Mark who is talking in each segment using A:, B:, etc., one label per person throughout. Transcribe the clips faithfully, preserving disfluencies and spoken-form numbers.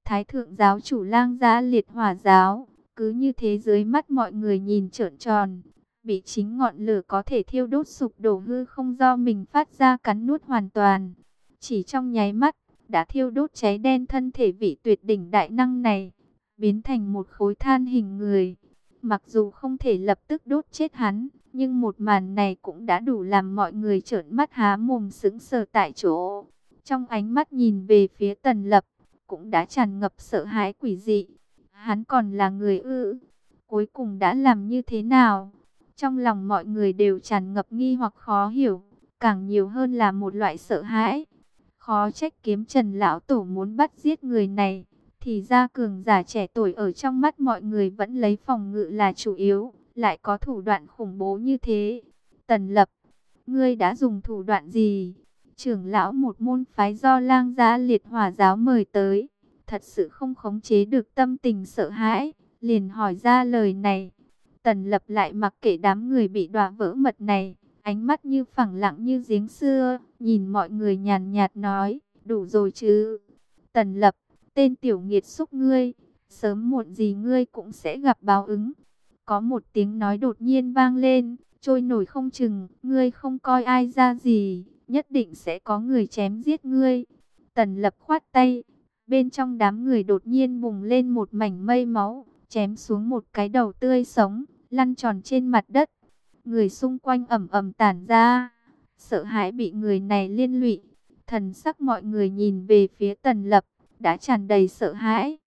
A: Thái thượng giáo chủ Lang Gia liệt hỏa giáo, cứ như thế dưới mắt mọi người nhìn trợn tròn, bị chính ngọn lửa có thể thiêu đốt sụp đổ hư không do mình phát ra cắn nuốt hoàn toàn. Chỉ trong nháy mắt, đã thiêu đốt cháy đen thân thể vị tuyệt đỉnh đại năng này, biến thành một khối than hình người. Mặc dù không thể lập tức đốt chết hắn, nhưng một màn này cũng đã đủ làm mọi người trợn mắt há mồm sững sờ tại chỗ. Trong ánh mắt nhìn về phía Tần Lập, cũng đã tràn ngập sợ hãi quỷ dị. Hắn còn là người ư? Cuối cùng đã làm như thế nào? Trong lòng mọi người đều tràn ngập nghi hoặc khó hiểu, càng nhiều hơn là một loại sợ hãi. Khó trách Kiếm Trần lão tổ muốn bắt giết người này, thì ra cường giả trẻ tuổi ở trong mắt mọi người vẫn lấy phòng ngự là chủ yếu, lại có thủ đoạn khủng bố như thế. Tần Lập, ngươi đã dùng thủ đoạn gì? Trưởng lão một môn phái do Lang Gia liệt hỏa giáo mời tới, thật sự không khống chế được tâm tình sợ hãi, liền hỏi ra lời này. Tần Lập lại mặc kệ đám người bị đọa vỡ mật này, ánh mắt như phẳng lặng như giếng xưa, nhìn mọi người nhàn nhạt nói, đủ rồi chứ. Tần Lập, tên tiểu nghiệt xúc ngươi, sớm muộn gì ngươi cũng sẽ gặp báo ứng. Có một tiếng nói đột nhiên vang lên, trôi nổi không chừng, ngươi không coi ai ra gì, nhất định sẽ có người chém giết ngươi. Tần Lập khoát tay, bên trong đám người đột nhiên bùng lên một mảnh mây máu, chém xuống một cái đầu tươi sống, lăn tròn trên mặt đất. Người xung quanh ầm ầm tản ra, sợ hãi bị người này liên lụy. Thần sắc mọi người nhìn về phía Tần Lập, đã tràn đầy sợ hãi.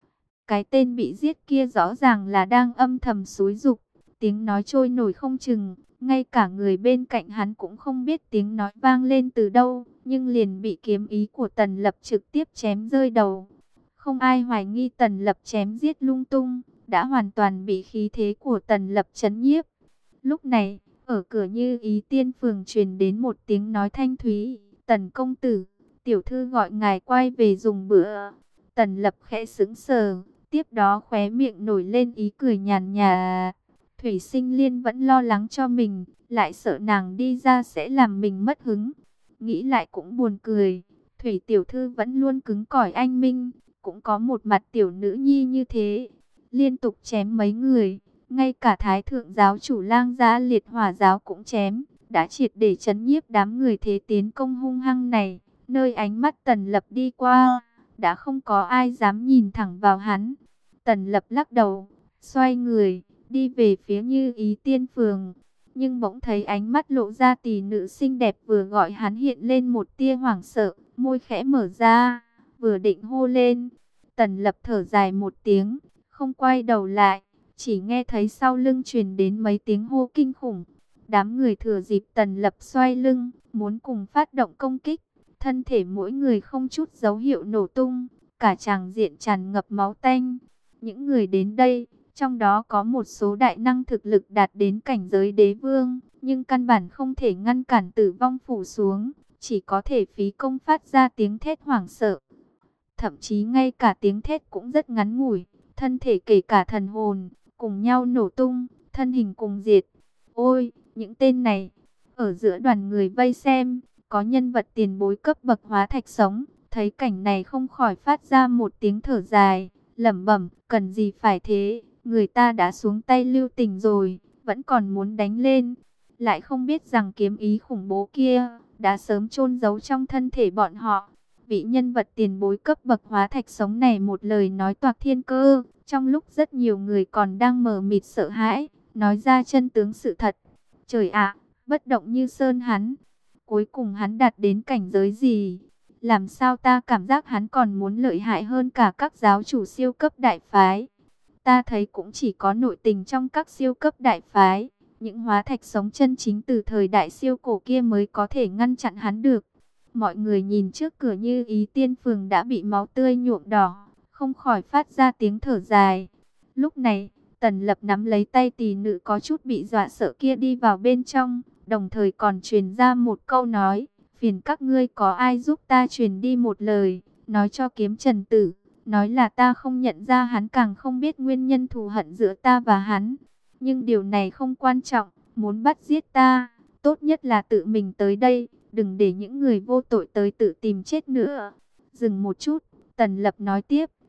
A: Cái tên bị giết kia rõ ràng là đang âm thầm xúi giục, tiếng nói trôi nổi không chừng, ngay cả người bên cạnh hắn cũng không biết tiếng nói vang lên từ đâu, nhưng liền bị kiếm ý của Tần Lập trực tiếp chém rơi đầu. Không ai hoài nghi Tần Lập chém giết lung tung, đã hoàn toàn bị khí thế của Tần Lập trấn nhiếp. Lúc này, ở cửa Như Ý Tiên Phường truyền đến một tiếng nói thanh thúy, Tần công tử, tiểu thư gọi ngài quay về dùng bữa. Tần Lập khẽ sững sờ, tiếp đó khóe miệng nổi lên ý cười nhàn nhạt. Thủy Sinh Liên vẫn lo lắng cho mình, lại sợ nàng đi ra sẽ làm mình mất hứng. Nghĩ lại cũng buồn cười, Thủy tiểu thư vẫn luôn cứng cỏi anh minh, cũng có một mặt tiểu nữ nhi như thế. Liên tục chém mấy người, ngay cả Thái thượng giáo chủ Lang Gia liệt hỏa giáo cũng chém, đã triệt để trấn nhiếp đám người thế tiến công hung hăng này. Nơi ánh mắt Tần Lập đi qua, đã không có ai dám nhìn thẳng vào hắn. Tần Lập lắc đầu, xoay người, đi về phía Như Ý Tiên Phường. Nhưng bỗng thấy ánh mắt lộ ra tỷ nữ xinh đẹp vừa gọi hắn hiện lên một tia hoảng sợ, môi khẽ mở ra, vừa định hô lên. Tần Lập thở dài một tiếng, không quay đầu lại, chỉ nghe thấy sau lưng truyền đến mấy tiếng hô kinh khủng. Đám người thừa dịp Tần Lập xoay lưng, muốn cùng phát động công kích. Thân thể mỗi người không chút dấu hiệu nổ tung, cả tràng diện tràn ngập máu tanh. Những người đến đây, trong đó có một số đại năng thực lực đạt đến cảnh giới đế vương, nhưng căn bản không thể ngăn cản tử vong phủ xuống, chỉ có thể phí công phát ra tiếng thét hoảng sợ. Thậm chí ngay cả tiếng thét cũng rất ngắn ngủi, thân thể kể cả thần hồn, cùng nhau nổ tung, thân hình cùng diệt. Ôi, những tên này, ở giữa đoàn người vây xem, có nhân vật tiền bối cấp bậc hóa thạch sống, thấy cảnh này không khỏi phát ra một tiếng thở dài, lẩm bẩm, cần gì phải thế, người ta đã xuống tay lưu tình rồi, vẫn còn muốn đánh lên. Lại không biết rằng kiếm ý khủng bố kia, đã sớm chôn giấu trong thân thể bọn họ. Vị nhân vật tiền bối cấp bậc hóa thạch sống này một lời nói toạc thiên cơ, trong lúc rất nhiều người còn đang mờ mịt sợ hãi, nói ra chân tướng sự thật. Trời ạ, bất động như sơn hắn. Cuối cùng hắn đạt đến cảnh giới gì? Làm sao ta cảm giác hắn còn muốn lợi hại hơn cả các giáo chủ siêu cấp đại phái? Ta thấy cũng chỉ có nội tình trong các siêu cấp đại phái. Những hóa thạch sống chân chính từ thời đại siêu cổ kia mới có thể ngăn chặn hắn được. Mọi người nhìn trước cửa Như Ý Tiên Phường đã bị máu tươi nhuộm đỏ, không khỏi phát ra tiếng thở dài. Lúc này, Tần Lập nắm lấy tay tỷ nữ có chút bị dọa sợ kia đi vào bên trong, đồng thời còn truyền ra một câu nói, phiền các ngươi có ai giúp ta truyền đi một lời, nói cho Kiếm Trần tử, nói là ta không nhận ra hắn, càng không biết nguyên nhân thù hận giữa ta và hắn. Nhưng điều này không quan trọng, muốn bắt giết ta, tốt nhất là tự mình tới đây, đừng để những người vô tội tới tự tìm chết nữa. Dừng một chút, Tần Lập nói tiếp,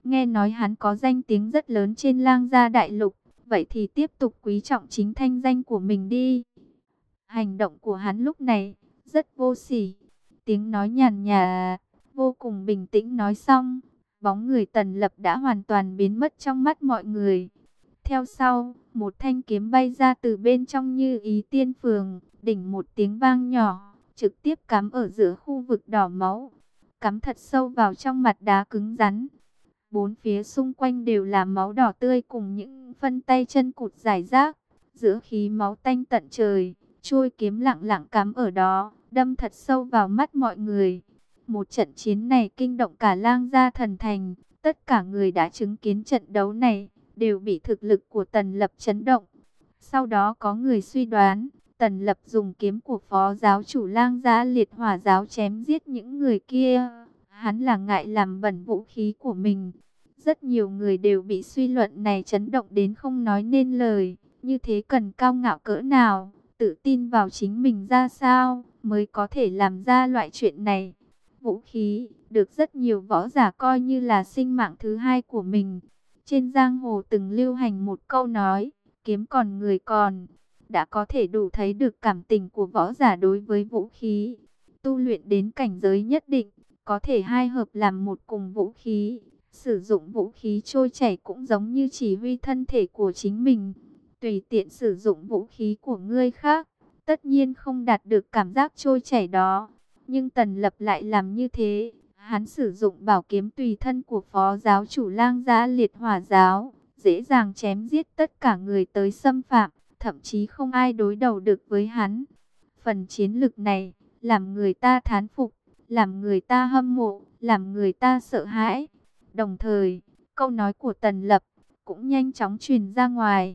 A: Nghe nói hắn có danh tiếng rất lớn trên Lang Gia đại lục, vậy thì tiếp tục quý trọng chính thanh danh của mình đi. Hành động của hắn lúc này rất vô sỉ. Tiếng nói nhàn nhạt, vô cùng bình tĩnh nói xong, bóng người Tần Lập đã hoàn toàn biến mất trong mắt mọi người. Theo sau, một thanh kiếm bay ra từ bên trong Như Ý Tiên Phường, đỉnh một tiếng vang nhỏ, trực tiếp cắm ở giữa khu vực đỏ máu, cắm thật sâu vào trong mặt đá cứng rắn. Bốn phía xung quanh đều là máu đỏ tươi cùng những phân tay chân cụt rải rác, giữa khí máu tanh tận trời, chuôi kiếm lặng lặng cắm ở đó, đâm thật sâu vào mắt mọi người. Một trận chiến này kinh động cả Lang Gia Thần Thành, tất cả người đã chứng kiến trận đấu này đều bị thực lực của Tần Lập chấn động. Sau đó có người suy đoán, Tần Lập dùng kiếm của phó giáo chủ Lang Gia Liệt Hỏa Giáo chém giết những người kia. Hắn là ngại làm bẩn vũ khí của mình. Rất nhiều người đều bị suy luận này chấn động đến không nói nên lời. Như thế cần cao ngạo cỡ nào, tự tin vào chính mình ra sao, mới có thể làm ra loại chuyện này. Vũ khí, được rất nhiều võ giả coi như là sinh mạng thứ hai của mình. Trên giang hồ từng lưu hành một câu nói, kiếm còn người còn, đã có thể đủ thấy được cảm tình của võ giả đối với vũ khí. Tu luyện đến cảnh giới nhất định, có thể hai hợp làm một cùng vũ khí. Sử dụng vũ khí trôi chảy cũng giống như chỉ huy thân thể của chính mình. Tùy tiện sử dụng vũ khí của người khác, tất nhiên không đạt được cảm giác trôi chảy đó. Nhưng Tần Lập lại làm như thế. Hắn sử dụng bảo kiếm tùy thân của phó giáo chủ Lang Gia Liệt Hỏa Giáo, dễ dàng chém giết tất cả người tới xâm phạm, thậm chí không ai đối đầu được với hắn. Phần chiến lực này, làm người ta thán phục, làm người ta hâm mộ, làm người ta sợ hãi. Đồng thời, câu nói của Tần Lập cũng nhanh chóng truyền ra ngoài.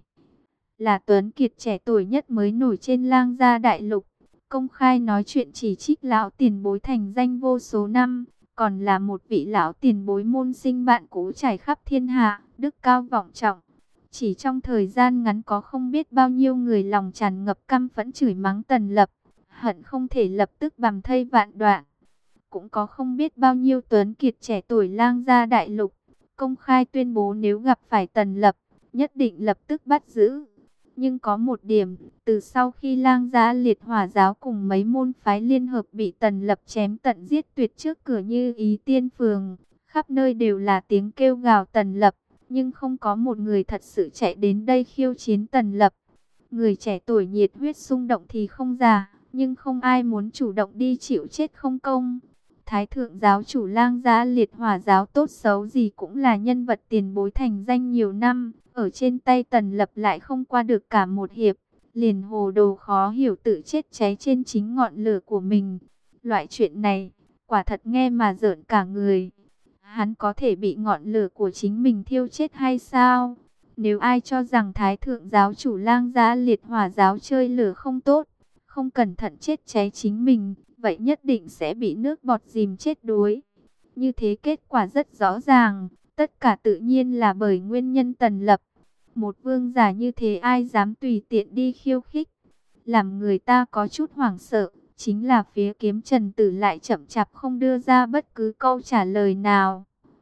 A: Là Tuấn Kiệt trẻ tuổi nhất mới nổi trên Lang Gia đại lục, công khai nói chuyện chỉ trích lão tiền bối thành danh vô số năm, còn là một vị lão tiền bối môn sinh bạn cũ trải khắp thiên hạ, đức cao vọng trọng. Chỉ trong thời gian ngắn có không biết bao nhiêu người lòng tràn ngập căm phẫn chửi mắng Tần Lập, hận không thể lập tức bằm thây vạn đoạn. Cũng có không biết bao nhiêu Tuấn Kiệt trẻ tuổi Lang Gia đại lục, công khai tuyên bố nếu gặp phải Tần Lập, nhất định lập tức bắt giữ. Nhưng có một điểm, từ sau khi Lang Gia Liệt Hỏa Giáo cùng mấy môn phái liên hợp bị Tần Lập chém tận giết tuyệt trước cửa Như Ý Tiên Phường, khắp nơi đều là tiếng kêu gào Tần Lập, nhưng không có một người thật sự chạy đến đây khiêu chiến Tần Lập. Người trẻ tuổi nhiệt huyết xung động thì không già, nhưng không ai muốn chủ động đi chịu chết không công. Thái thượng giáo chủ Lang Gia Liệt Hỏa Giáo tốt xấu gì cũng là nhân vật tiền bối thành danh nhiều năm, ở trên tay Tần Lập lại không qua được cả một hiệp, liền hồ đồ khó hiểu tự chết cháy trên chính ngọn lửa của mình. Loại chuyện này, quả thật nghe mà rợn cả người. Hắn có thể bị ngọn lửa của chính mình thiêu chết hay sao? Nếu ai cho rằng Thái thượng giáo chủ Lang Gia Liệt Hỏa Giáo chơi lửa không tốt, không cẩn thận chết cháy chính mình, vậy nhất định sẽ bị nước bọt dìm chết đuối. Như thế kết quả rất rõ ràng, tất cả tự nhiên là bởi nguyên nhân Tần Lập. Một vương giả như thế ai dám tùy tiện đi khiêu khích. Làm người ta có chút hoảng sợ, chính là phía Kiếm Trần Tử lại chậm chạp không đưa ra bất cứ câu trả lời nào.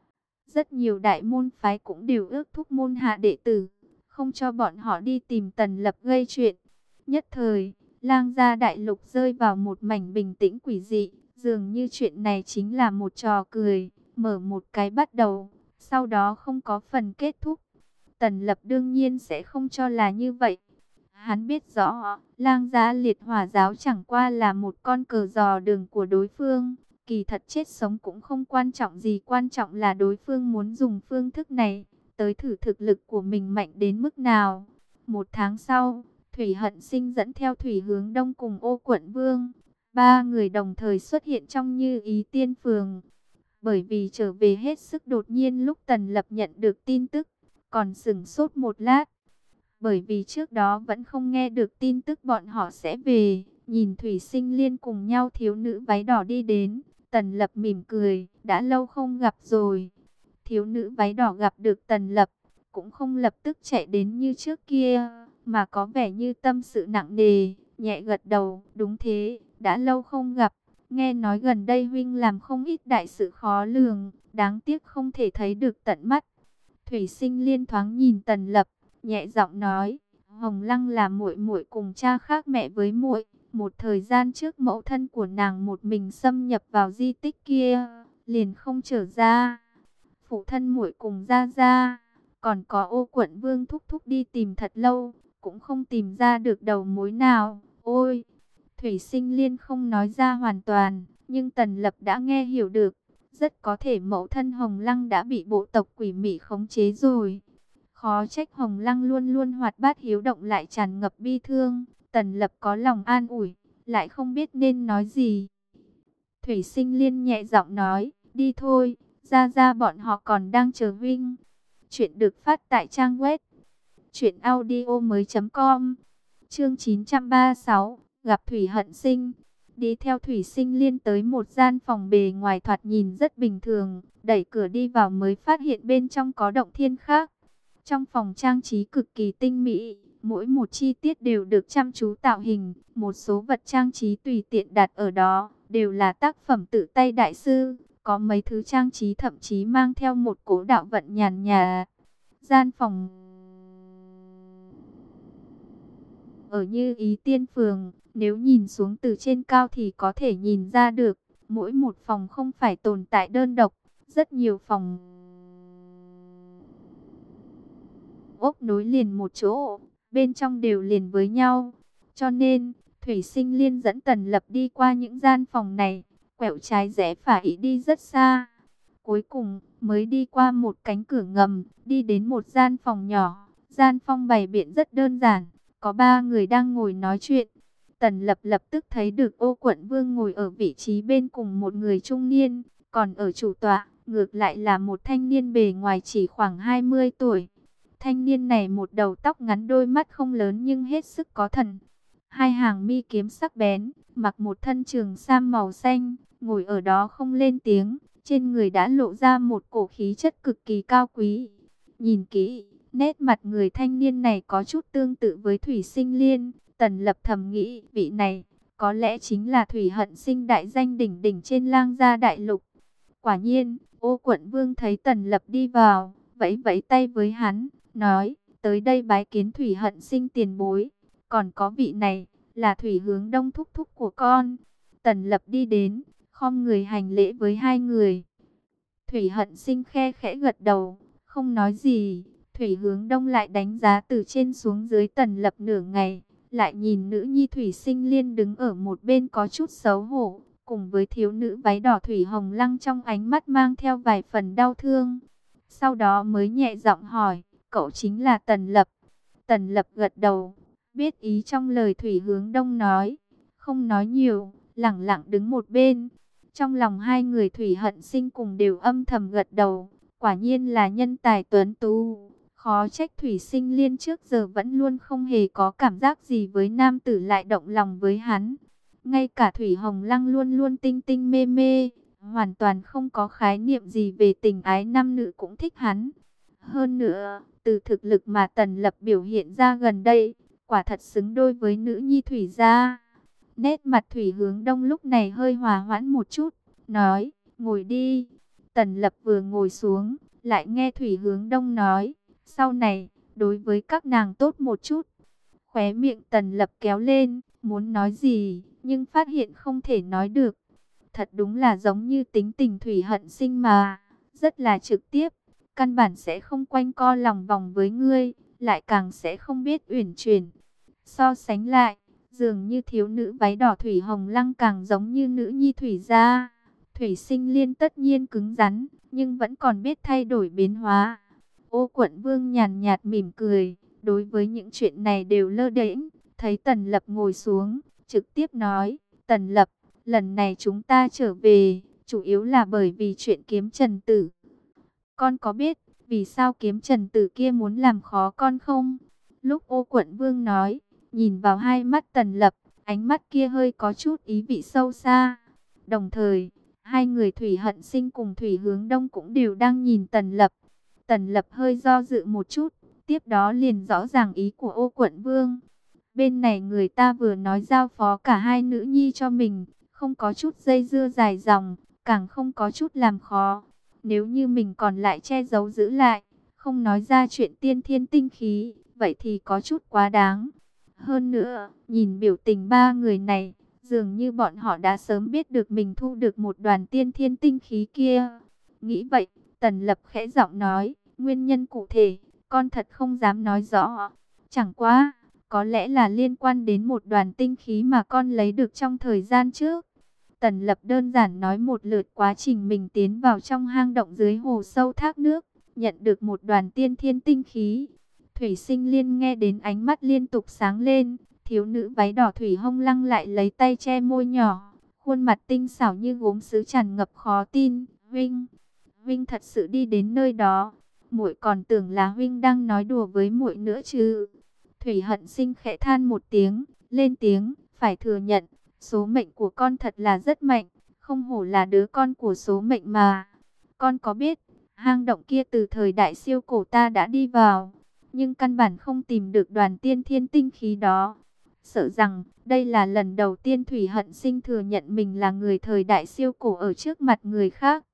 A: Rất nhiều đại môn phái cũng đều ước thúc môn hạ đệ tử, không cho bọn họ đi tìm Tần Lập gây chuyện. Nhất thời, Lang Gia đại lục rơi vào một mảnh bình tĩnh quỷ dị, dường như chuyện này chính là một trò cười, mở một cái bắt đầu, sau đó không có phần kết thúc. Tần Lập đương nhiên sẽ không cho là như vậy. Hắn biết rõ, Lang Gia Liệt Hỏa Giáo chẳng qua là một con cờ dò đường của đối phương. Kỳ thật chết sống cũng không quan trọng gì, quan trọng là đối phương muốn dùng phương thức này, tới thử thực lực của mình mạnh đến mức nào. Một tháng sau, Thủy Hận Sinh dẫn theo Thủy Hướng Đông cùng Ô Quận Vương. Ba người đồng thời xuất hiện trong Như Ý Tiên Phường. Bởi vì trở về hết sức đột nhiên lúc Tần Lập nhận được tin tức, còn sửng sốt một lát. Bởi vì trước đó vẫn không nghe được tin tức bọn họ sẽ về. Nhìn Thủy Sinh Liên cùng nhau thiếu nữ váy đỏ đi đến, Tần Lập mỉm cười, đã lâu không gặp rồi. Thiếu nữ váy đỏ gặp được Tần Lập, cũng không lập tức chạy đến như trước kia, mà có vẻ như tâm sự nặng nề, nhẹ gật đầu, đúng thế, đã lâu không gặp. Nghe nói gần đây huynh làm không ít đại sự khó lường, đáng tiếc không thể thấy được tận mắt. Thủy Sinh Liên thoáng nhìn Tần Lập, nhẹ giọng nói, Hồng Lăng là muội muội cùng cha khác mẹ với muội. Một thời gian trước mẫu thân của nàng một mình xâm nhập vào di tích kia, liền không trở ra. Phụ thân muội cùng ra ra, còn có Ô Quận Vương thúc thúc đi tìm thật lâu, cũng không tìm ra được đầu mối nào. Ôi! Thủy Sinh Liên không nói ra hoàn toàn, nhưng Tần Lập đã nghe hiểu được. Rất có thể mẫu thân Hồng Lăng đã bị bộ tộc quỷ mị khống chế rồi. Khó trách Hồng Lăng luôn luôn hoạt bát hiếu động lại tràn ngập bi thương. Tần Lập có lòng an ủi, lại không biết nên nói gì. Thủy Sinh Liên nhẹ giọng nói, đi thôi, ra ra bọn họ còn đang chờ Vinh. Chuyện được phát tại trang web truyện audio mới chấm com. Chương chín trăm ba mươi sáu, gặp Thủy Hận Sinh. Đi theo Thủy Sinh Liên tới một gian phòng bề ngoài thoạt nhìn rất bình thường, đẩy cửa đi vào mới phát hiện bên trong có động thiên khác. Trong phòng trang trí cực kỳ tinh mỹ, mỗi một chi tiết đều được chăm chú tạo hình, một số vật trang trí tùy tiện đặt ở đó, đều là tác phẩm tự tay đại sư, có mấy thứ trang trí thậm chí mang theo một cỗ đạo vận nhàn nhạt. Gian phòng ở Như Ý Tiên Phường, nếu nhìn xuống từ trên cao thì có thể nhìn ra được, mỗi một phòng không phải tồn tại đơn độc, rất nhiều phòng ốc nối liền một chỗ, bên trong đều liền với nhau. Cho nên, Thủy Sinh Liên dẫn Tần Lập đi qua những gian phòng này, quẹo trái rẽ phải đi rất xa. Cuối cùng, mới đi qua một cánh cửa ngầm, đi đến một gian phòng nhỏ. Gian phòng bày biện rất đơn giản, có ba người đang ngồi nói chuyện. Tần Lập lập tức thấy được Ô Quận Vương ngồi ở vị trí bên cùng một người trung niên, còn ở chủ tọa, ngược lại là một thanh niên bề ngoài chỉ khoảng hai mươi tuổi. Thanh niên này một đầu tóc ngắn, đôi mắt không lớn nhưng hết sức có thần. Hai hàng mi kiếm sắc bén, mặc một thân trường sam màu xanh, ngồi ở đó không lên tiếng. Trên người đã lộ ra một cổ khí chất cực kỳ cao quý. Nhìn kỹ, nét mặt người thanh niên này có chút tương tự với Thủy Sinh Liên. Tần Lập thầm nghĩ, vị này có lẽ chính là Thủy Hận Sinh đại danh đỉnh đỉnh trên Lang Gia đại lục. Quả nhiên, Ô Quận Vương thấy Tần Lập đi vào, vẫy vẫy tay với hắn, nói, tới đây bái kiến Thủy Hận Sinh tiền bối. Còn có vị này, là Thủy Hướng Đông thúc thúc của con. Tần Lập đi đến, khom người hành lễ với hai người. Thủy Hận Sinh khe khẽ gật đầu, không nói gì. Thủy Hướng Đông lại đánh giá từ trên xuống dưới Tần Lập nửa ngày, lại nhìn nữ nhi Thủy Sinh Liên đứng ở một bên có chút xấu hổ, cùng với thiếu nữ váy đỏ Thủy Hồng Lăng trong ánh mắt mang theo vài phần đau thương. Sau đó mới nhẹ giọng hỏi, cậu chính là Tần Lập? Tần Lập gật đầu, biết ý trong lời Thủy Hướng Đông nói, không nói nhiều, lẳng lặng đứng một bên. Trong lòng hai người Thủy Hận Sinh cùng đều âm thầm gật đầu, quả nhiên là nhân tài tuấn tú. Khó trách Thủy Sinh Liên trước giờ vẫn luôn không hề có cảm giác gì với nam tử lại động lòng với hắn. Ngay cả Thủy Hồng Lăng luôn luôn tinh tinh mê mê, hoàn toàn không có khái niệm gì về tình ái nam nữ cũng thích hắn. Hơn nữa, từ thực lực mà Tần Lập biểu hiện ra gần đây, quả thật xứng đôi với nữ nhi Thủy gia. Nét mặt Thủy Hướng Đông lúc này hơi hòa hoãn một chút, nói, ngồi đi. Tần Lập vừa ngồi xuống, lại nghe Thủy Hướng Đông nói, sau này, đối với các nàng tốt một chút. Khóe miệng Tần Lập kéo lên, muốn nói gì, nhưng phát hiện không thể nói được. Thật đúng là giống như tính tình Thủy Hận Sinh mà, rất là trực tiếp, căn bản sẽ không quanh co lòng vòng với ngươi, lại càng sẽ không biết uyển chuyển. So sánh lại, dường như thiếu nữ váy đỏ Thủy Hồng Lăng càng giống như nữ nhi Thủy gia. Thủy Sinh Liên tất nhiên cứng rắn, nhưng vẫn còn biết thay đổi biến hóa. Ô Quận Vương nhàn nhạt mỉm cười, đối với những chuyện này đều lơ đễnh. Thấy Tần Lập ngồi xuống, trực tiếp nói, Tần Lập, lần này chúng ta trở về, chủ yếu là bởi vì chuyện kiếm Trần Tử. Con có biết, vì sao kiếm Trần Tử kia muốn làm khó con không? Lúc Ô Quận Vương nói, nhìn vào hai mắt Tần Lập, ánh mắt kia hơi có chút ý vị sâu xa. Đồng thời, hai người Thủy Hận Sinh cùng Thủy Hướng Đông cũng đều đang nhìn Tần Lập. Tần Lập hơi do dự một chút, tiếp đó liền rõ ràng ý của Ô Quận Vương. Bên này người ta vừa nói giao phó cả hai nữ nhi cho mình, không có chút dây dưa dài dòng, càng không có chút làm khó. Nếu như mình còn lại che giấu giữ lại, không nói ra chuyện tiên thiên tinh khí, vậy thì có chút quá đáng. Hơn nữa, nhìn biểu tình ba người này, dường như bọn họ đã sớm biết được mình thu được một đoàn tiên thiên tinh khí kia. Nghĩ vậy, Tần Lập khẽ giọng nói, nguyên nhân cụ thể, con thật không dám nói rõ. Chẳng qua, có lẽ là liên quan đến một đoàn tinh khí mà con lấy được trong thời gian trước. Tần Lập đơn giản nói một lượt quá trình mình tiến vào trong hang động dưới hồ sâu thác nước, nhận được một đoàn tiên thiên tinh khí. Thủy Sinh Liên nghe đến ánh mắt liên tục sáng lên, thiếu nữ váy đỏ Thủy Hông Lăng lại lấy tay che môi nhỏ, khuôn mặt tinh xảo như gốm sứ tràn ngập khó tin. Huynh, huynh thật sự đi đến nơi đó? Muội còn tưởng là huynh đang nói đùa với muội nữa chứ. Thủy Hận Sinh khẽ than một tiếng, lên tiếng, phải thừa nhận, số mệnh của con thật là rất mạnh, không hổ là đứa con của số mệnh mà. Con có biết, hang động kia từ thời đại siêu cổ ta đã đi vào, nhưng căn bản không tìm được đoàn tiên thiên tinh khí đó. Sợ rằng, đây là lần đầu tiên Thủy Hận Sinh thừa nhận mình là người thời đại siêu cổ ở trước mặt người khác.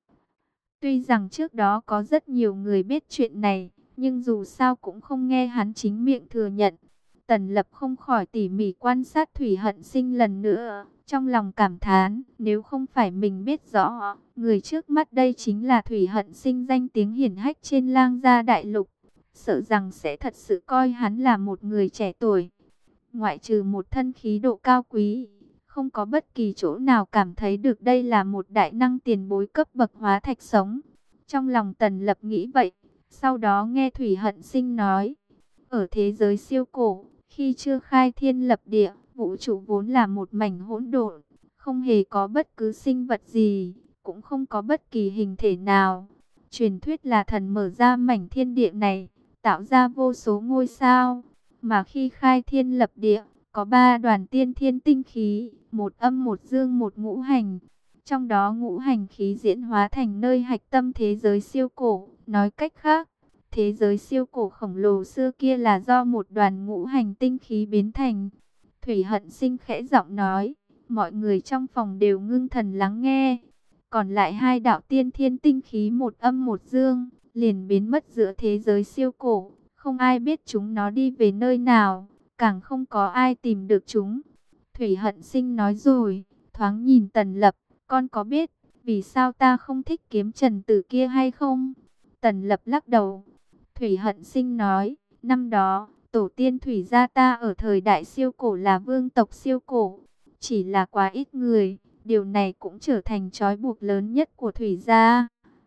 A: Tuy rằng trước đó có rất nhiều người biết chuyện này, nhưng dù sao cũng không nghe hắn chính miệng thừa nhận. Tần Lập không khỏi tỉ mỉ quan sát Thủy Hận Sinh lần nữa, trong lòng cảm thán, nếu không phải mình biết rõ, người trước mắt đây chính là Thủy Hận Sinh danh tiếng hiển hách trên Lang Gia đại lục, sợ rằng sẽ thật sự coi hắn là một người trẻ tuổi. Ngoại trừ một thân khí độ cao quý, không có bất kỳ chỗ nào cảm thấy được đây là một đại năng tiền bối cấp bậc hóa thạch sống. Trong lòng Tần Lập nghĩ vậy, sau đó nghe Thủy Hận Sinh nói, ở thế giới siêu cổ, khi chưa khai thiên lập địa, vũ trụ vốn là một mảnh hỗn độn, không hề có bất cứ sinh vật gì, cũng không có bất kỳ hình thể nào. Truyền thuyết là thần mở ra mảnh thiên địa này, tạo ra vô số ngôi sao, mà khi khai thiên lập địa, có ba đoàn tiên thiên tinh khí, một âm một dương một ngũ hành. Trong đó ngũ hành khí diễn hóa thành nơi hạch tâm thế giới siêu cổ, nói cách khác, thế giới siêu cổ khổng lồ xưa kia là do một đoàn ngũ hành tinh khí biến thành. Thủy Hận Sinh khẽ giọng nói, mọi người trong phòng đều ngưng thần lắng nghe. Còn lại hai đạo tiên thiên tinh khí một âm một dương, liền biến mất giữa thế giới siêu cổ. Không ai biết chúng nó đi về nơi nào, càng không có ai tìm được chúng. Thủy Hận Sinh nói rồi, thoáng nhìn Tần Lập, con có biết vì sao ta không thích kiếm trần tử kia hay không? Tần Lập lắc đầu. Thủy Hận Sinh nói, năm đó, tổ tiên Thủy gia ta ở thời đại siêu cổ là vương tộc siêu cổ. Chỉ là quá ít người, điều này cũng trở thành trói buộc lớn nhất của Thủy gia.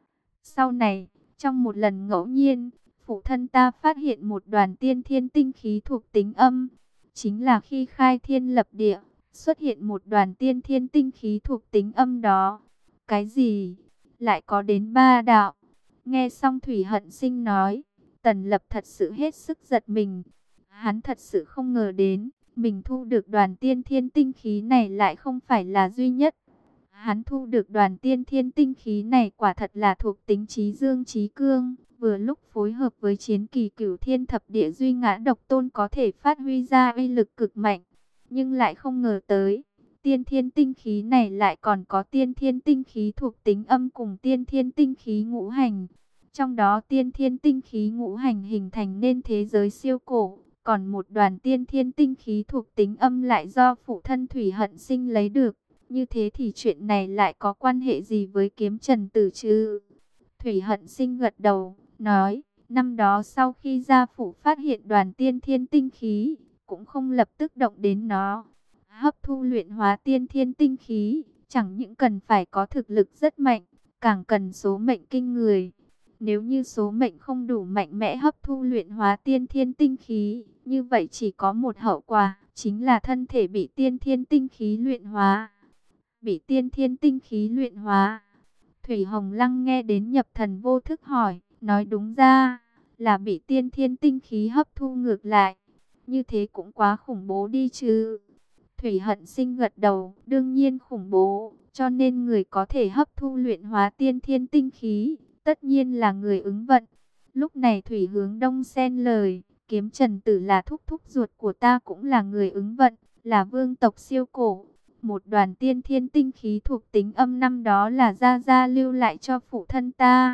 A: Sau này, trong một lần ngẫu nhiên, phụ thân ta phát hiện một đoàn tiên thiên tinh khí thuộc tính âm. Chính là khi khai thiên lập địa, xuất hiện một đoàn tiên thiên tinh khí thuộc tính âm đó. Cái gì? Lại có đến ba đạo. Nghe xong Thủy Hận Sinh nói, Tần Lập thật sự hết sức giật mình. Hắn thật sự không ngờ đến, mình thu được đoàn tiên thiên tinh khí này lại không phải là duy nhất. Hắn thu được đoàn tiên thiên tinh khí này quả thật là thuộc tính trí dương trí cương, vừa lúc phối hợp với chiến kỳ cửu thiên thập địa duy ngã độc tôn có thể phát huy ra uy lực cực mạnh. Nhưng lại không ngờ tới, tiên thiên tinh khí này lại còn có tiên thiên tinh khí thuộc tính âm cùng tiên thiên tinh khí ngũ hành. Trong đó tiên thiên tinh khí ngũ hành hình thành nên thế giới siêu cổ, còn một đoàn tiên thiên tinh khí thuộc tính âm lại do phụ thân Thủy Hận Sinh lấy được. Như thế thì chuyện này lại có quan hệ gì với kiếm trần tử chứ? Thủy Hận Sinh gật đầu, nói, năm đó sau khi gia phụ phát hiện đoàn tiên thiên tinh khí, cũng không lập tức động đến nó. Hấp thu luyện hóa tiên thiên tinh khí, chẳng những cần phải có thực lực rất mạnh, càng cần số mệnh kinh người. Nếu như số mệnh không đủ mạnh mẽ hấp thu luyện hóa tiên thiên tinh khí, như vậy chỉ có một hậu quả, chính là thân thể bị tiên thiên tinh khí luyện hóa. Bị tiên thiên tinh khí luyện hóa. Thủy Hồng Lăng nghe đến nhập thần vô thức hỏi, nói đúng ra là bị tiên thiên tinh khí hấp thu ngược lại. Như thế cũng quá khủng bố đi chứ. Thủy Hận Sinh gật đầu, đương nhiên khủng bố, cho nên người có thể hấp thu luyện hóa tiên thiên tinh khí, tất nhiên là người ứng vận. Lúc này Thủy Hướng Đông xen lời, kiếm trần tử là thúc thúc ruột của ta cũng là người ứng vận, là vương tộc siêu cổ. Một đoàn tiên thiên tinh khí thuộc tính âm năm đó là gia gia lưu lại cho phụ thân ta.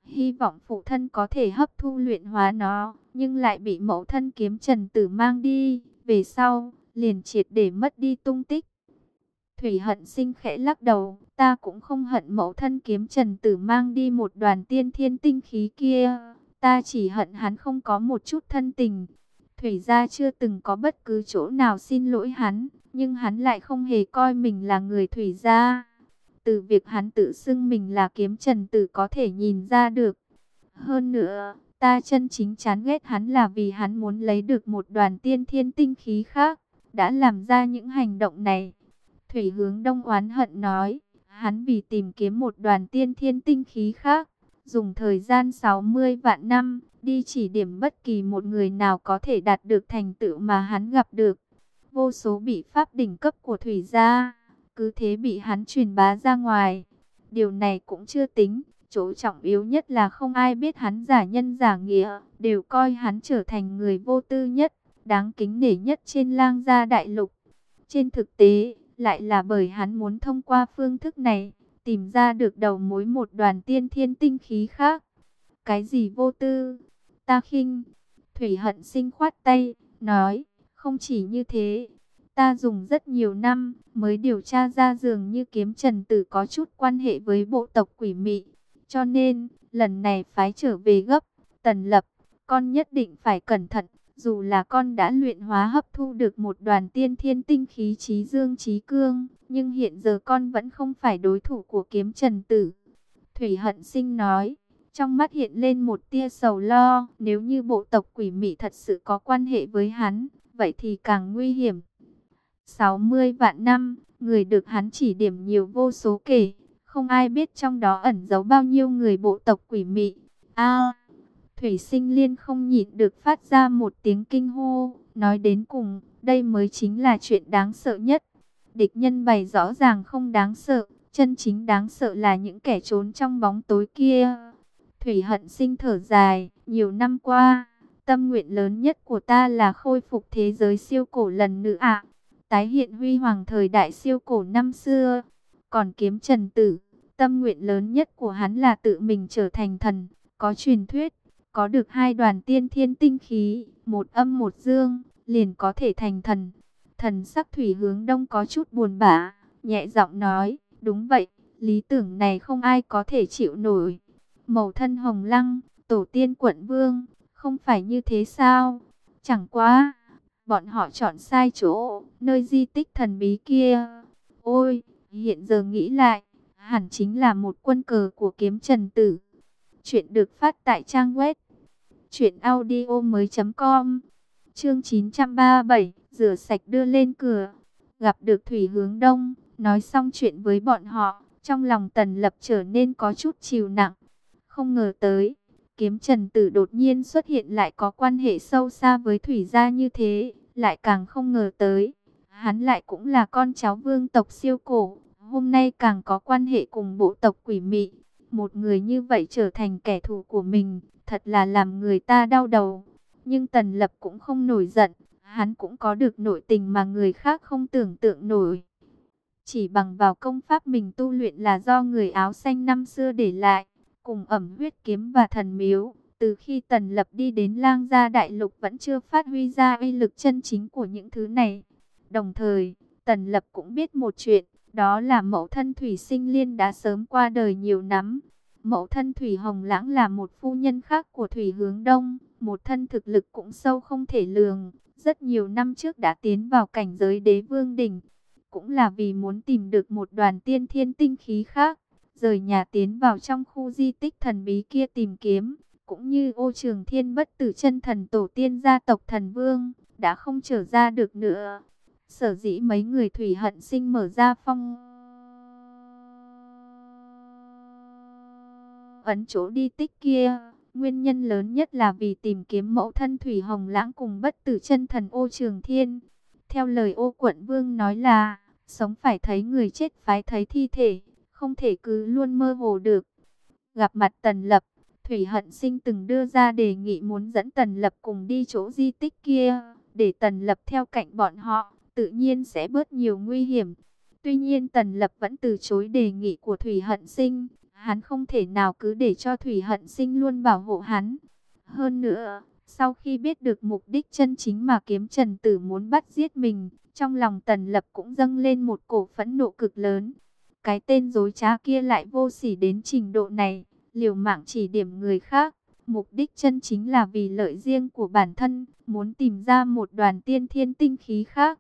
A: hy vọng phụ thân có thể hấp thu luyện hóa nó, nhưng lại bị mẫu thân Kiếm Trần Tử mang đi, về sau, liền triệt để mất đi tung tích. Thủy Hận Sinh khẽ lắc đầu, ta cũng không hận mẫu thân Kiếm Trần Tử mang đi một đoàn tiên thiên tinh khí kia, ta chỉ hận hắn không có một chút thân tình. Thủy gia chưa từng có bất cứ chỗ nào xin lỗi hắn, nhưng hắn lại không hề coi mình là người Thủy gia. Từ việc hắn tự xưng mình là Kiếm Trần Tử có thể nhìn ra được. Hơn nữa, ta chân chính chán ghét hắn là vì hắn muốn lấy được một đoàn tiên thiên tinh khí khác, đã làm ra những hành động này. Thủy Hướng Đông oán hận nói, hắn vì tìm kiếm một đoàn tiên thiên tinh khí khác, dùng thời gian sáu mươi vạn năm, đi chỉ điểm bất kỳ một người nào có thể đạt được thành tựu mà hắn gặp được. Vô số bị pháp đỉnh cấp của Thủy gia, cứ thế bị hắn truyền bá ra ngoài. Điều này cũng chưa tính, chỗ trọng yếu nhất là không ai biết hắn giả nhân giả nghĩa, đều coi hắn trở thành người vô tư nhất, đáng kính nể nhất trên Lang gia đại lục. Trên thực tế, lại là bởi hắn muốn thông qua phương thức này, tìm ra được đầu mối một đoàn tiên thiên tinh khí khác. Cái gì vô tư? Ta khinh. Thủy Hận Sinh khoát tay, nói, không chỉ như thế, ta dùng rất nhiều năm mới điều tra ra dường như Kiếm Trần Tử có chút quan hệ với bộ tộc Quỷ Mị. Cho nên, lần này phái trở về gấp, Tần Lập, con nhất định phải cẩn thận. Dù là con đã luyện hóa hấp thu được một đoàn tiên thiên tinh khí trí dương trí cương, nhưng hiện giờ con vẫn không phải đối thủ của Kiếm Trần Tử. Thủy Hận Sinh nói, trong mắt hiện lên một tia sầu lo, nếu như bộ tộc Quỷ Mị thật sự có quan hệ với hắn, vậy thì càng nguy hiểm. sáu mươi vạn năm, người được hắn chỉ điểm nhiều vô số kể, không ai biết trong đó ẩn giấu bao nhiêu người bộ tộc Quỷ Mị. A Thủy Sinh Liên không nhịn được phát ra một tiếng kinh hô, nói đến cùng, đây mới chính là chuyện đáng sợ nhất. Địch nhân bày rõ ràng không đáng sợ, chân chính đáng sợ là những kẻ trốn trong bóng tối kia. Thủy Hận Sinh thở dài, nhiều năm qua, tâm nguyện lớn nhất của ta là khôi phục thế giới siêu cổ lần nữa ạ. Tái hiện huy hoàng thời đại siêu cổ năm xưa. Còn Kiếm Trần Tử, tâm nguyện lớn nhất của hắn là tự mình trở thành thần, có truyền thuyết. Có được hai đoàn tiên thiên tinh khí, một âm một dương, liền có thể thành thần. Thần sắc Thủy Hướng Đông có chút buồn bã, nhẹ giọng nói, đúng vậy, lý tưởng này không ai có thể chịu nổi. Mẫu thân Hồng Lăng, tổ tiên Quận Vương, không phải như thế sao? Chẳng quá, bọn họ chọn sai chỗ, nơi di tích thần bí kia. Ôi, hiện giờ nghĩ lại, hẳn chính là một quân cờ của Kiếm Trần Tử. Chuyện được phát tại trang web truyện audio mới chấm com. Chương chín trăm ba mươi bảy, rửa sạch đưa lên cửa. Gặp được Thủy Hướng Đông, nói xong chuyện với bọn họ, trong lòng Tần Lập trở nên có chút chịu nặng. Không ngờ tới, Kiếm Trần Tử đột nhiên xuất hiện lại có quan hệ sâu xa với Thủy gia như thế, lại càng không ngờ tới, hắn lại cũng là con cháu vương tộc siêu cổ, hôm nay càng có quan hệ cùng bộ tộc Quỷ Mị. Một người như vậy trở thành kẻ thù của mình, thật là làm người ta đau đầu. Nhưng Tần Lập cũng không nổi giận, hắn cũng có được nội tình mà người khác không tưởng tượng nổi. Chỉ bằng vào công pháp mình tu luyện là do người áo xanh năm xưa để lại, cùng ẩm huyết kiếm và thần miếu. Từ khi Tần Lập đi đến Lang gia đại lục vẫn chưa phát huy ra uy lực chân chính của những thứ này. Đồng thời, Tần Lập cũng biết một chuyện, đó là mẫu thân Thủy Sinh Liên đã sớm qua đời nhiều năm. Mẫu thân Thủy Hồng Lãng là một phu nhân khác của Thủy Hướng Đông, một thân thực lực cũng sâu không thể lường, rất nhiều năm trước đã tiến vào cảnh giới đế vương đỉnh, cũng là vì muốn tìm được một đoàn tiên thiên tinh khí khác, rời nhà tiến vào trong khu di tích thần bí kia tìm kiếm, cũng như Ô Trường Thiên bất tử chân thần tổ tiên gia tộc thần vương, đã không trở ra được nữa. Sở dĩ mấy người Thủy Hận Sinh mở ra phong ấn chỗ đi tích kia, nguyên nhân lớn nhất là vì tìm kiếm mẫu thân Thủy Hồng Lãng cùng bất tử chân thần Ô Trường Thiên. Theo lời Ô Quận Vương nói là, sống phải thấy người, chết phải thấy thi thể, không thể cứ luôn mơ hồ được. Gặp mặt Tần Lập, Thủy Hận Sinh từng đưa ra đề nghị muốn dẫn Tần Lập cùng đi chỗ di tích kia, để Tần Lập theo cạnh bọn họ, tự nhiên sẽ bớt nhiều nguy hiểm. Tuy nhiên Tần Lập vẫn từ chối đề nghị của Thủy Hận Sinh. Hắn không thể nào cứ để cho Thủy Hận Sinh luôn bảo hộ hắn. Hơn nữa, sau khi biết được mục đích chân chính mà Kiếm Trần Tử muốn bắt giết mình, trong lòng Tần Lập cũng dâng lên một cổ phẫn nộ cực lớn. Cái tên dối trá kia lại vô sỉ đến trình độ này, liều mạng chỉ điểm người khác. Mục đích chân chính là vì lợi riêng của bản thân, muốn tìm ra một đoàn tiên thiên tinh khí khác.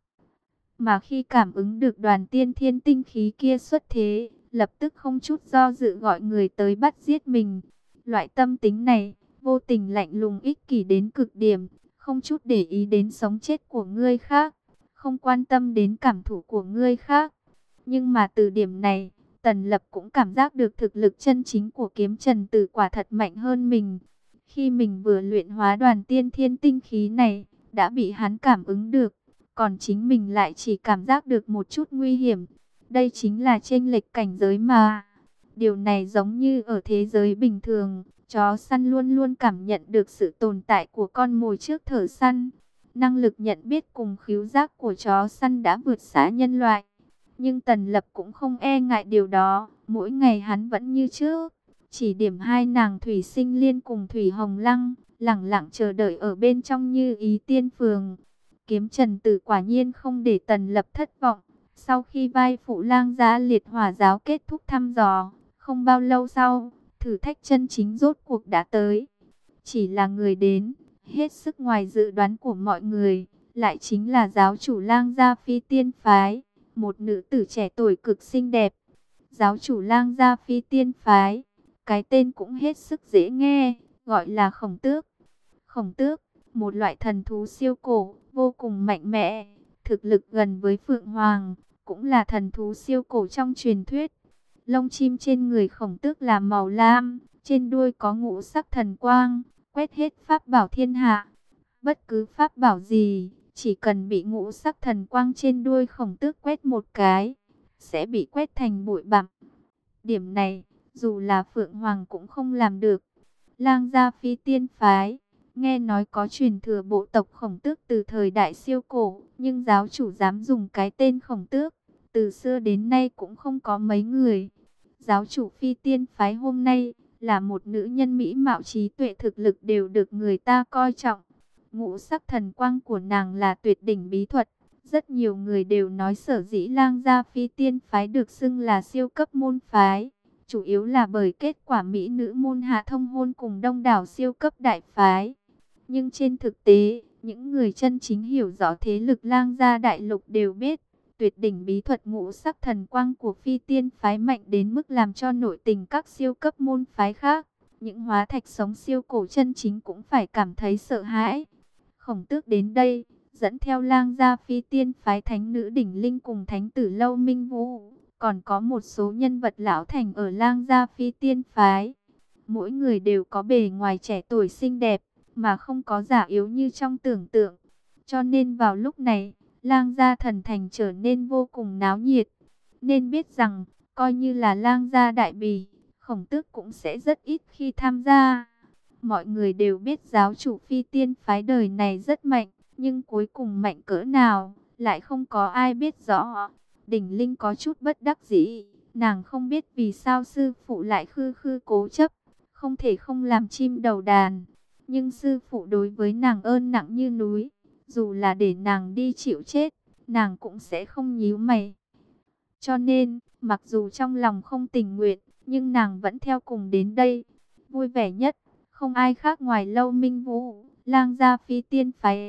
A: Mà khi cảm ứng được đoàn tiên thiên tinh khí kia xuất thế, lập tức không chút do dự gọi người tới bắt giết mình. Loại tâm tính này, vô tình lạnh lùng ích kỷ đến cực điểm, không chút để ý đến sống chết của người khác, không quan tâm đến cảm thụ của người khác. Nhưng mà từ điểm này, Tần Lập cũng cảm giác được thực lực chân chính của Kiếm Trần Tử quả thật mạnh hơn mình. Khi mình vừa luyện hóa đoàn tiên thiên tinh khí này, đã bị hắn cảm ứng được, còn chính mình lại chỉ cảm giác được một chút nguy hiểm. Đây chính là chênh lệch cảnh giới mà. Điều này giống như ở thế giới bình thường, chó săn luôn luôn cảm nhận được sự tồn tại của con mồi trước thợ săn. Năng lực nhận biết cùng khứu giác của chó săn đã vượt xa nhân loại. Nhưng Tần Lập cũng không e ngại điều đó, mỗi ngày hắn vẫn như trước, chỉ điểm hai nàng Thủy Sinh Liên cùng Thủy Hồng Lăng, lẳng lặng chờ đợi ở bên trong Như Ý Tiên Phường. Kiếm Trần Tử quả nhiên không để Tần Lập thất vọng. Sau khi vai phụ Lang Gia Liệt Hỏa Giáo kết thúc thăm dò, không bao lâu sau, thử thách chân chính rốt cuộc đã tới. Chỉ là người đến, hết sức ngoài dự đoán của mọi người, lại chính là giáo chủ Lang Gia Phi Tiên Phái, một nữ tử trẻ tuổi cực xinh đẹp. Giáo chủ Lang Gia Phi Tiên Phái, cái tên cũng hết sức dễ nghe, gọi là Khổng Tước. Khổng Tước, một loại thần thú siêu cổ, vô cùng mạnh mẽ, thực lực gần với Phượng Hoàng, cũng là thần thú siêu cổ trong truyền thuyết. Lông chim trên người Khổng Tước là màu lam, trên đuôi có ngũ sắc thần quang, quét hết pháp bảo thiên hạ. Bất cứ pháp bảo gì, chỉ cần bị ngũ sắc thần quang trên đuôi Khổng Tước quét một cái, sẽ bị quét thành bụi bặm. Điểm này, dù là Phượng Hoàng cũng không làm được. Lang Gia Phi Tiên Phái, nghe nói có truyền thừa bộ tộc Khổng Tước từ thời đại siêu cổ, nhưng giáo chủ dám dùng cái tên Khổng Tước, từ xưa đến nay cũng không có mấy người. Giáo chủ Phi Tiên Phái hôm nay, là một nữ nhân mỹ mạo trí tuệ thực lực đều được người ta coi trọng. Ngũ sắc thần quang của nàng là tuyệt đỉnh bí thuật. Rất nhiều người đều nói sở dĩ Lang Gia Phi Tiên Phái được xưng là siêu cấp môn phái, chủ yếu là bởi kết quả mỹ nữ môn hạ thông hôn cùng đông đảo siêu cấp đại phái. Nhưng trên thực tế, những người chân chính hiểu rõ thế lực Lang Gia đại lục đều biết, tuyệt đỉnh bí thuật ngũ sắc thần quang của Phi Tiên Phái mạnh đến mức làm cho nội tình các siêu cấp môn phái khác, những hóa thạch sống siêu cổ chân chính cũng phải cảm thấy sợ hãi. Khổng Tước đến đây, dẫn theo Lang Gia Phi Tiên Phái thánh nữ đỉnh linh cùng thánh tử Lâu Minh Vũ, còn có một số nhân vật lão thành ở Lang Gia Phi Tiên Phái. Mỗi người đều có bề ngoài trẻ tuổi xinh đẹp, mà không có giả yếu như trong tưởng tượng. Cho nên vào lúc này, Lang Gia Thần Thành trở nên vô cùng náo nhiệt. Nên biết rằng, coi như là Lang Gia đại bỉ, Khổng Tước cũng sẽ rất ít khi tham gia. Mọi người đều biết giáo chủ Phi Tiên Phái đời này rất mạnh, nhưng cuối cùng mạnh cỡ nào, lại không có ai biết rõ. Đỉnh Linh có chút bất đắc dĩ, nàng không biết vì sao sư phụ lại khư khư cố chấp, không thể không làm chim đầu đàn. Nhưng sư phụ đối với nàng ơn nặng như núi, dù là để nàng đi chịu chết, nàng cũng sẽ không nhíu mày. Cho nên, mặc dù trong lòng không tình nguyện, nhưng nàng vẫn theo cùng đến đây. Vui vẻ nhất, không ai khác ngoài Lâu Minh Vũ, Lang Gia Phi Tiên Phái.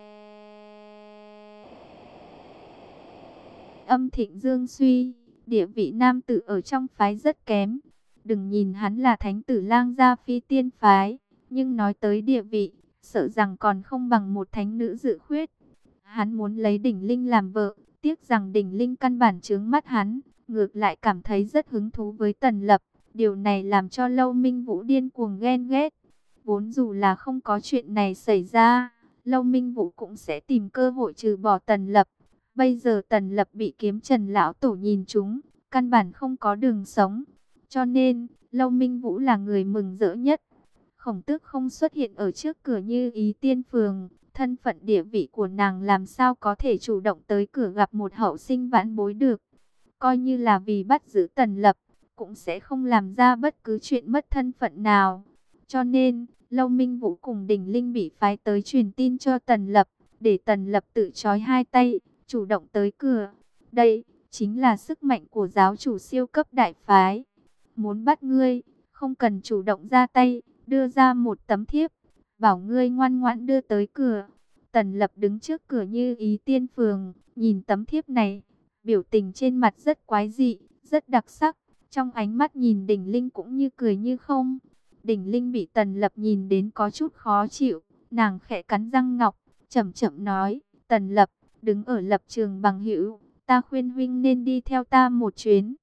A: Âm Thịnh Dương Suy, địa vị nam tử ở trong phái rất kém. Đừng nhìn hắn là thánh tử Lang Gia Phi Tiên Phái, nhưng nói tới địa vị, sợ rằng còn không bằng một thánh nữ dự khuyết. Hắn muốn lấy Đỉnh Linh làm vợ, tiếc rằng Đỉnh Linh căn bản chướng mắt hắn, ngược lại cảm thấy rất hứng thú với Tần Lập. Điều này làm cho Lâu Minh Vũ điên cuồng ghen ghét. Vốn dù là không có chuyện này xảy ra, Lâu Minh Vũ cũng sẽ tìm cơ hội trừ bỏ Tần Lập. Bây giờ Tần Lập bị Kiếm Trần lão tổ nhìn trúng, căn bản không có đường sống. Cho nên, Lâu Minh Vũ là người mừng rỡ nhất. Khổng Tước không xuất hiện ở trước cửa Như Ý Tiên Phường, thân phận địa vị của nàng làm sao có thể chủ động tới cửa gặp một hậu sinh vãn bối được. Coi như là vì bắt giữ Tần Lập, cũng sẽ không làm ra bất cứ chuyện mất thân phận nào. Cho nên, Lâu Minh Vũ cùng Đỉnh Linh bị phái tới truyền tin cho Tần Lập, để Tần Lập tự trói hai tay, chủ động tới cửa. Đây chính là sức mạnh của giáo chủ siêu cấp đại phái. Muốn bắt ngươi, không cần chủ động ra tay, đưa ra một tấm thiếp, bảo ngươi ngoan ngoãn đưa tới cửa. Tần Lập đứng trước cửa như ý tiên phường, nhìn tấm thiếp này, biểu tình trên mặt rất quái dị, rất đặc sắc. Trong ánh mắt nhìn Đỉnh Linh cũng như cười như không. Đỉnh Linh bị Tần Lập nhìn đến có chút khó chịu, nàng khẽ cắn răng ngọc, chậm chậm nói, Tần Lập, đứng ở lập trường bằng hữu, ta khuyên huynh nên đi theo ta một chuyến.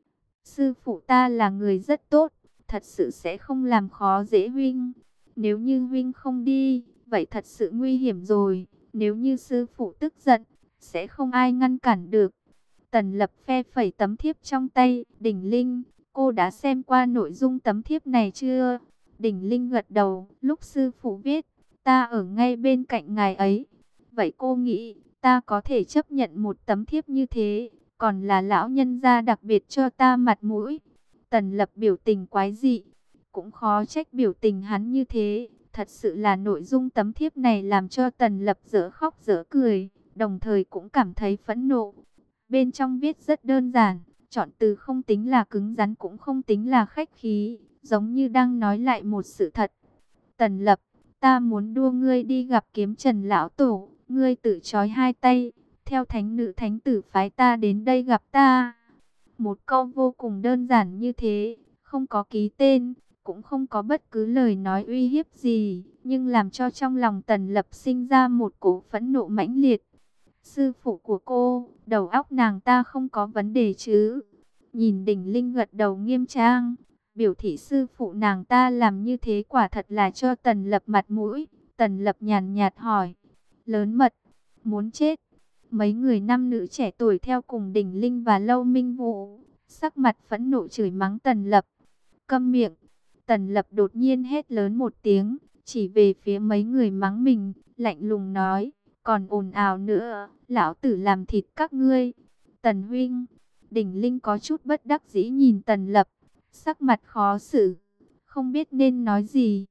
A: Sư phụ ta là người rất tốt, thật sự sẽ không làm khó dễ huynh. Nếu như huynh không đi, vậy thật sự nguy hiểm rồi. Nếu như sư phụ tức giận, sẽ không ai ngăn cản được. Tần Lập phe phẩy tấm thiếp trong tay. Đỉnh Linh, cô đã xem qua nội dung tấm thiếp này chưa? Đỉnh Linh gật đầu. Lúc sư phụ viết, ta ở ngay bên cạnh ngài ấy. Vậy cô nghĩ, ta có thể chấp nhận một tấm thiếp như thế, còn là lão nhân gia đặc biệt cho ta mặt mũi? Tần Lập biểu tình quái dị, cũng khó trách biểu tình hắn như thế. Thật sự là nội dung tấm thiếp này làm cho Tần Lập dở khóc dở cười, đồng thời cũng cảm thấy phẫn nộ. Bên trong viết rất đơn giản, chọn từ không tính là cứng rắn cũng không tính là khách khí, giống như đang nói lại một sự thật. Tần Lập, ta muốn đua ngươi đi gặp Kiếm Trần lão tổ, ngươi tự trói hai tay, theo thánh nữ thánh tử phái ta đến đây gặp ta. Một câu vô cùng đơn giản như thế, không có ký tên, cũng không có bất cứ lời nói uy hiếp gì, nhưng làm cho trong lòng Tần Lập sinh ra một cỗ phẫn nộ mãnh liệt. Sư phụ của cô, đầu óc nàng ta không có vấn đề chứ? Nhìn Đỉnh Linh gật đầu nghiêm trang, biểu thị sư phụ nàng ta làm như thế quả thật là cho Tần Lập mặt mũi. Tần Lập nhàn nhạt hỏi, lớn mật, muốn chết? Mấy người nam nữ trẻ tuổi theo cùng Đỉnh Linh và Lâu Minh Vũ, sắc mặt phẫn nộ chửi mắng Tần Lập. Câm miệng! Tần Lập đột nhiên hét lớn một tiếng, chỉ về phía mấy người mắng mình, lạnh lùng nói, còn ồn ào nữa, lão tử làm thịt các ngươi. Tần huynh! Đỉnh Linh có chút bất đắc dĩ nhìn Tần Lập, sắc mặt khó xử, không biết nên nói gì.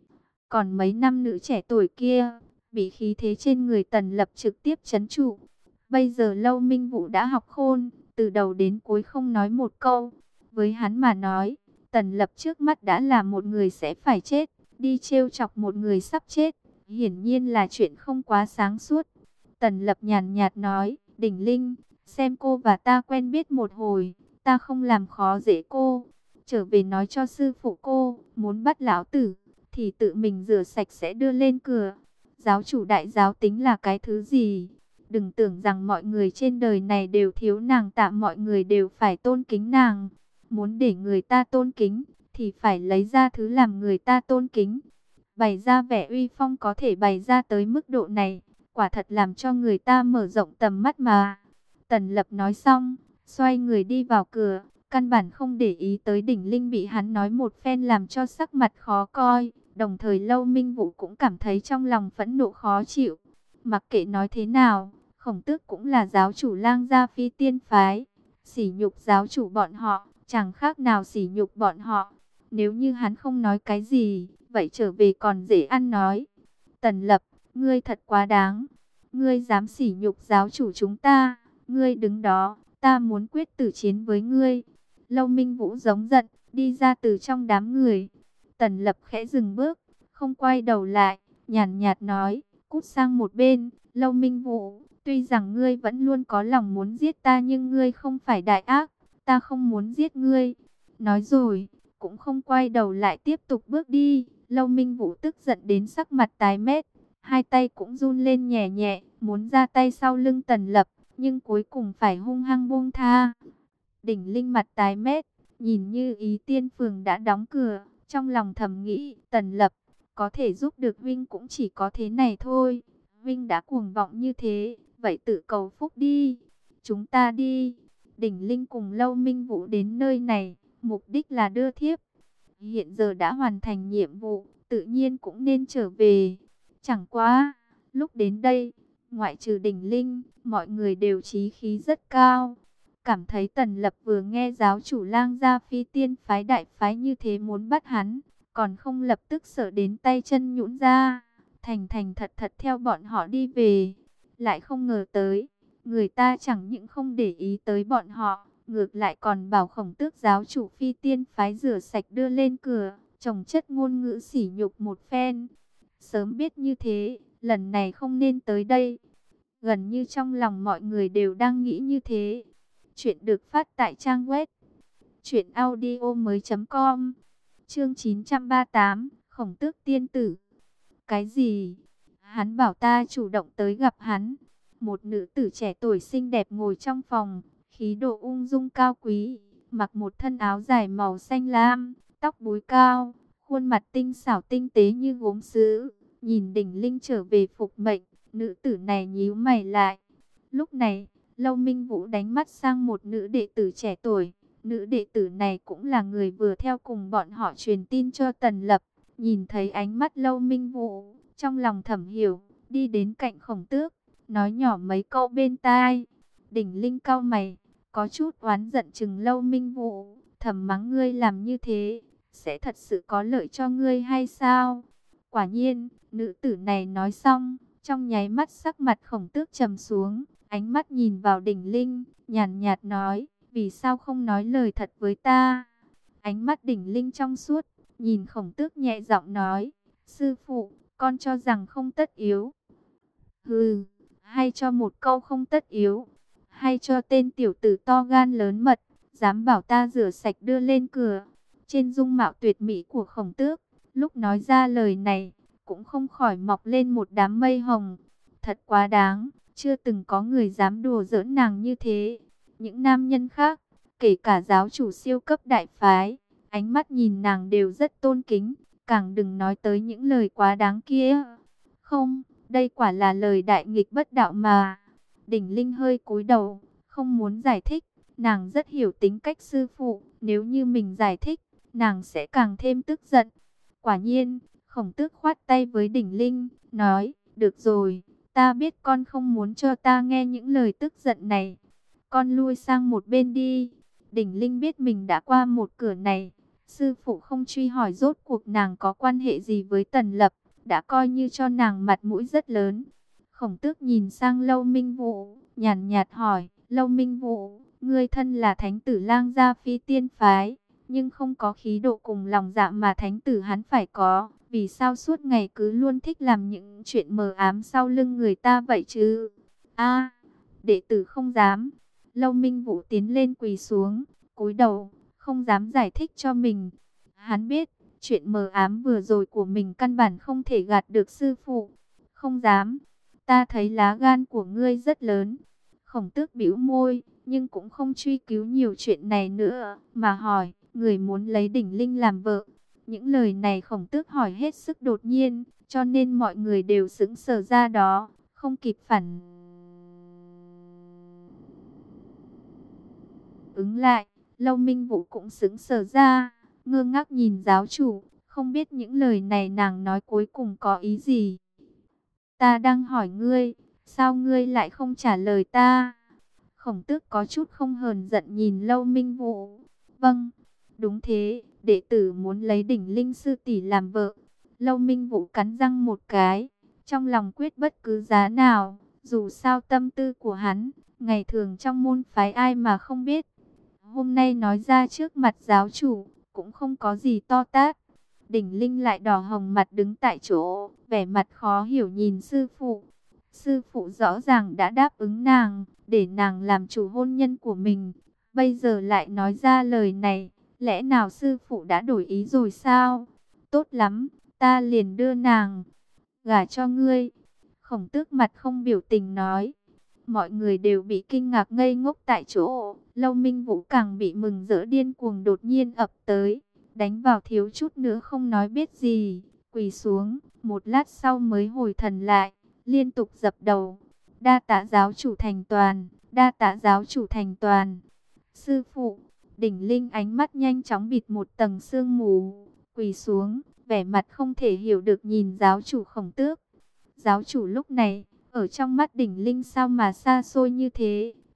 A: Còn mấy nam nữ trẻ tuổi kia, bị khí thế trên người Tần Lập trực tiếp trấn trụ. Bây giờ Lâu Minh Vũ đã học khôn, từ đầu đến cuối không nói một câu. Với hắn mà nói, Tần Lập trước mắt đã là một người sẽ phải chết, đi trêu chọc một người sắp chết, hiển nhiên là chuyện không quá sáng suốt. Tần Lập nhàn nhạt nói, Đỉnh Linh, xem cô và ta quen biết một hồi, ta không làm khó dễ cô. Trở về nói cho sư phụ cô, muốn bắt lão tử, thì tự mình rửa sạch sẽ đưa lên cửa. Giáo chủ đại giáo tính là cái thứ gì? Đừng tưởng rằng mọi người trên đời này đều thiếu nàng tạ, mọi người đều phải tôn kính nàng. Muốn để người ta tôn kính, thì phải lấy ra thứ làm người ta tôn kính. Bày ra vẻ uy phong có thể bày ra tới mức độ này, quả thật làm cho người ta mở rộng tầm mắt mà. Tần Lập nói xong, xoay người đi vào cửa, căn bản không để ý tới Đỉnh Linh bị hắn nói một phen làm cho sắc mặt khó coi. Đồng thời Lâu Minh Vũ cũng cảm thấy trong lòng phẫn nộ khó chịu. Mặc kệ nói thế nào, Khổng Tước cũng là giáo chủ Lang Gia Phi Tiên phái, sỉ nhục giáo chủ bọn họ, chẳng khác nào sỉ nhục bọn họ. Nếu như hắn không nói cái gì, vậy trở về còn dễ ăn nói. Tần Lập, ngươi thật quá đáng, ngươi dám sỉ nhục giáo chủ chúng ta, ngươi đứng đó, ta muốn quyết tử chiến với ngươi. Lâu Minh Vũ giống giận, đi ra từ trong đám người. Tần Lập khẽ dừng bước, không quay đầu lại, nhàn nhạt nói, cút sang một bên. Lâu Minh Vũ, tuy rằng ngươi vẫn luôn có lòng muốn giết ta nhưng ngươi không phải đại ác, ta không muốn giết ngươi. Nói rồi, cũng không quay đầu lại tiếp tục bước đi. Lâu Minh Vũ tức giận đến sắc mặt tái mét, hai tay cũng run lên nhẹ nhẹ, muốn ra tay sau lưng Tần Lập, nhưng cuối cùng phải hung hăng buông tha. Đỉnh Linh mặt tái mét, nhìn như ý tiên phường đã đóng cửa, trong lòng thầm nghĩ, Tần Lập, có thể giúp được Vinh cũng chỉ có thế này thôi. Vinh đã cuồng vọng như thế, vậy tự cầu phúc đi. Chúng ta đi. Đỉnh Linh cùng Lâu Minh Vũ đến nơi này, mục đích là đưa thiếp. Hiện giờ đã hoàn thành nhiệm vụ, tự nhiên cũng nên trở về. Chẳng quá, lúc đến đây, ngoại trừ Đỉnh Linh, mọi người đều chí khí rất cao. cảm thấy Tần Lập vừa nghe giáo chủ Lang Gia Phi Tiên phái đại phái như thế muốn bắt hắn, còn không lập tức sợ đến tay chân nhũn ra, thành thành thật thật theo bọn họ đi về. Lại không ngờ tới, người ta chẳng những không để ý tới bọn họ, ngược lại còn bảo Khổng Tước giáo chủ Phi Tiên phái rửa sạch đưa lên cửa, trồng chất ngôn ngữ sỉ nhục một phen. Sớm biết như thế, lần này không nên tới đây. Gần như trong lòng mọi người đều đang nghĩ như thế. Chuyện được phát tại trang web truyện audio mới chấm com. Chương chín trăm ba mươi tám, Khổng Tước tiên tử. Cái gì? Hắn bảo ta chủ động tới gặp hắn. Một nữ tử trẻ tuổi xinh đẹp ngồi trong phòng, khí độ ung dung cao quý, mặc một thân áo dài màu xanh lam, tóc búi cao, khuôn mặt tinh xảo tinh tế như gốm sứ. Nhìn Đỉnh Linh trở về phục mệnh, nữ tử này nhíu mày lại. Lúc này, Lâu Minh Vũ đánh mắt sang một nữ đệ tử trẻ tuổi. Nữ đệ tử này cũng là người vừa theo cùng bọn họ truyền tin cho Tần Lập. Nhìn thấy ánh mắt Lâu Minh Vũ, trong lòng thầm hiểu, đi đến cạnh Khổng Tước, nói nhỏ mấy câu bên tai. Đỉnh Linh cau mày, có chút oán giận chừng Lâu Minh Vũ, thầm mắng ngươi làm như thế, sẽ thật sự có lợi cho ngươi hay sao? Quả nhiên, nữ tử này nói xong, trong nháy mắt sắc mặt Khổng Tước trầm xuống, ánh mắt nhìn vào Đỉnh Linh, nhàn nhạt nói, vì sao không nói lời thật với ta? Ánh mắt Đỉnh Linh trong suốt, nhìn Khổng Tước nhẹ giọng nói, sư phụ, con cho rằng không tất yếu. Hừ, hay cho một câu không tất yếu, hay cho tên tiểu tử to gan lớn mật, dám bảo ta rửa sạch đưa lên cửa. Trên dung mạo tuyệt mỹ của Khổng Tước, lúc nói ra lời này, cũng không khỏi mọc lên một đám mây hồng. Thật quá đáng, chưa từng có người dám đùa giỡn nàng như thế. Những nam nhân khác, kể cả giáo chủ siêu cấp đại phái, ánh mắt nhìn nàng đều rất tôn kính, càng đừng nói tới những lời quá đáng kia. Không, đây quả là lời đại nghịch bất đạo mà. Đỉnh Linh hơi cúi đầu, không muốn giải thích, nàng rất hiểu tính cách sư phụ, nếu như mình giải thích, nàng sẽ càng thêm tức giận. Quả nhiên, Khổng Tước khoát tay với Đỉnh Linh, nói, được rồi, ta biết con không muốn cho ta nghe những lời tức giận này. Con lui sang một bên đi. Đỉnh Linh biết mình đã qua một cửa này. Sư phụ không truy hỏi rốt cuộc nàng có quan hệ gì với Tần Lập, đã coi như cho nàng mặt mũi rất lớn. Khổng Tước nhìn sang Lâu Minh Vũ, nhàn nhạt hỏi, Lâu Minh Vũ, ngươi thân là thánh tử Lang Gia Phi Tiên phái, nhưng không có khí độ cùng lòng dạ mà thánh tử hắn phải có. Vì sao suốt ngày cứ luôn thích làm những chuyện mờ ám sau lưng người ta vậy chứ? A, đệ tử không dám. Lâu Minh Vũ tiến lên quỳ xuống, cúi đầu, không dám giải thích cho mình. Hắn biết, chuyện mờ ám vừa rồi của mình căn bản không thể gạt được sư phụ. Không dám, ta thấy lá gan của ngươi rất lớn. Khổng Tước bĩu môi, nhưng cũng không truy cứu nhiều chuyện này nữa, mà hỏi, người muốn lấy Đỉnh Linh làm vợ. Những lời này Khổng Tước hỏi hết sức đột nhiên, cho nên mọi người đều sững sờ ra đó, không kịp phản ứng lại. Lâu Minh Vũ cũng sững sờ ra, ngơ ngác nhìn giáo chủ, không biết những lời này nàng nói cuối cùng có ý gì. Ta đang hỏi ngươi, sao ngươi lại không trả lời ta? Khổng Tước có chút không hờn giận nhìn Lâu Minh Vũ. Vâng, đúng thế, đệ tử muốn lấy Đỉnh Linh sư tỷ làm vợ. Lâu Minh Vũ cắn răng một cái, trong lòng quyết bất cứ giá nào, dù sao tâm tư của hắn, ngày thường trong môn phái ai mà không biết. Hôm nay nói ra trước mặt giáo chủ, cũng không có gì to tát. Đỉnh Linh lại đỏ hồng mặt đứng tại chỗ, vẻ mặt khó hiểu nhìn sư phụ. Sư phụ rõ ràng đã đáp ứng nàng, để nàng làm chủ hôn nhân của mình. Bây giờ lại nói ra lời này, lẽ nào sư phụ đã đổi ý rồi sao? Tốt lắm, ta liền đưa nàng gả cho ngươi. Khổng Tước mặt không biểu tình nói. Mọi người đều bị kinh ngạc ngây ngốc tại chỗ. Lâu Minh Vũ càng bị mừng rỡ điên cuồng đột nhiên ập tới, đánh vào thiếu chút nữa không nói biết gì, quỳ xuống, một lát sau mới hồi thần lại, liên tục dập đầu. Đa tạ giáo chủ thành toàn, đa tạ giáo chủ thành toàn. Sư phụ, Đỉnh Linh ánh mắt nhanh chóng bịt một tầng sương mù, quỳ xuống, vẻ mặt không thể hiểu được nhìn giáo chủ Khổng Tước. Giáo chủ lúc này, ở trong mắt Đỉnh Linh sao mà xa xôi như thế,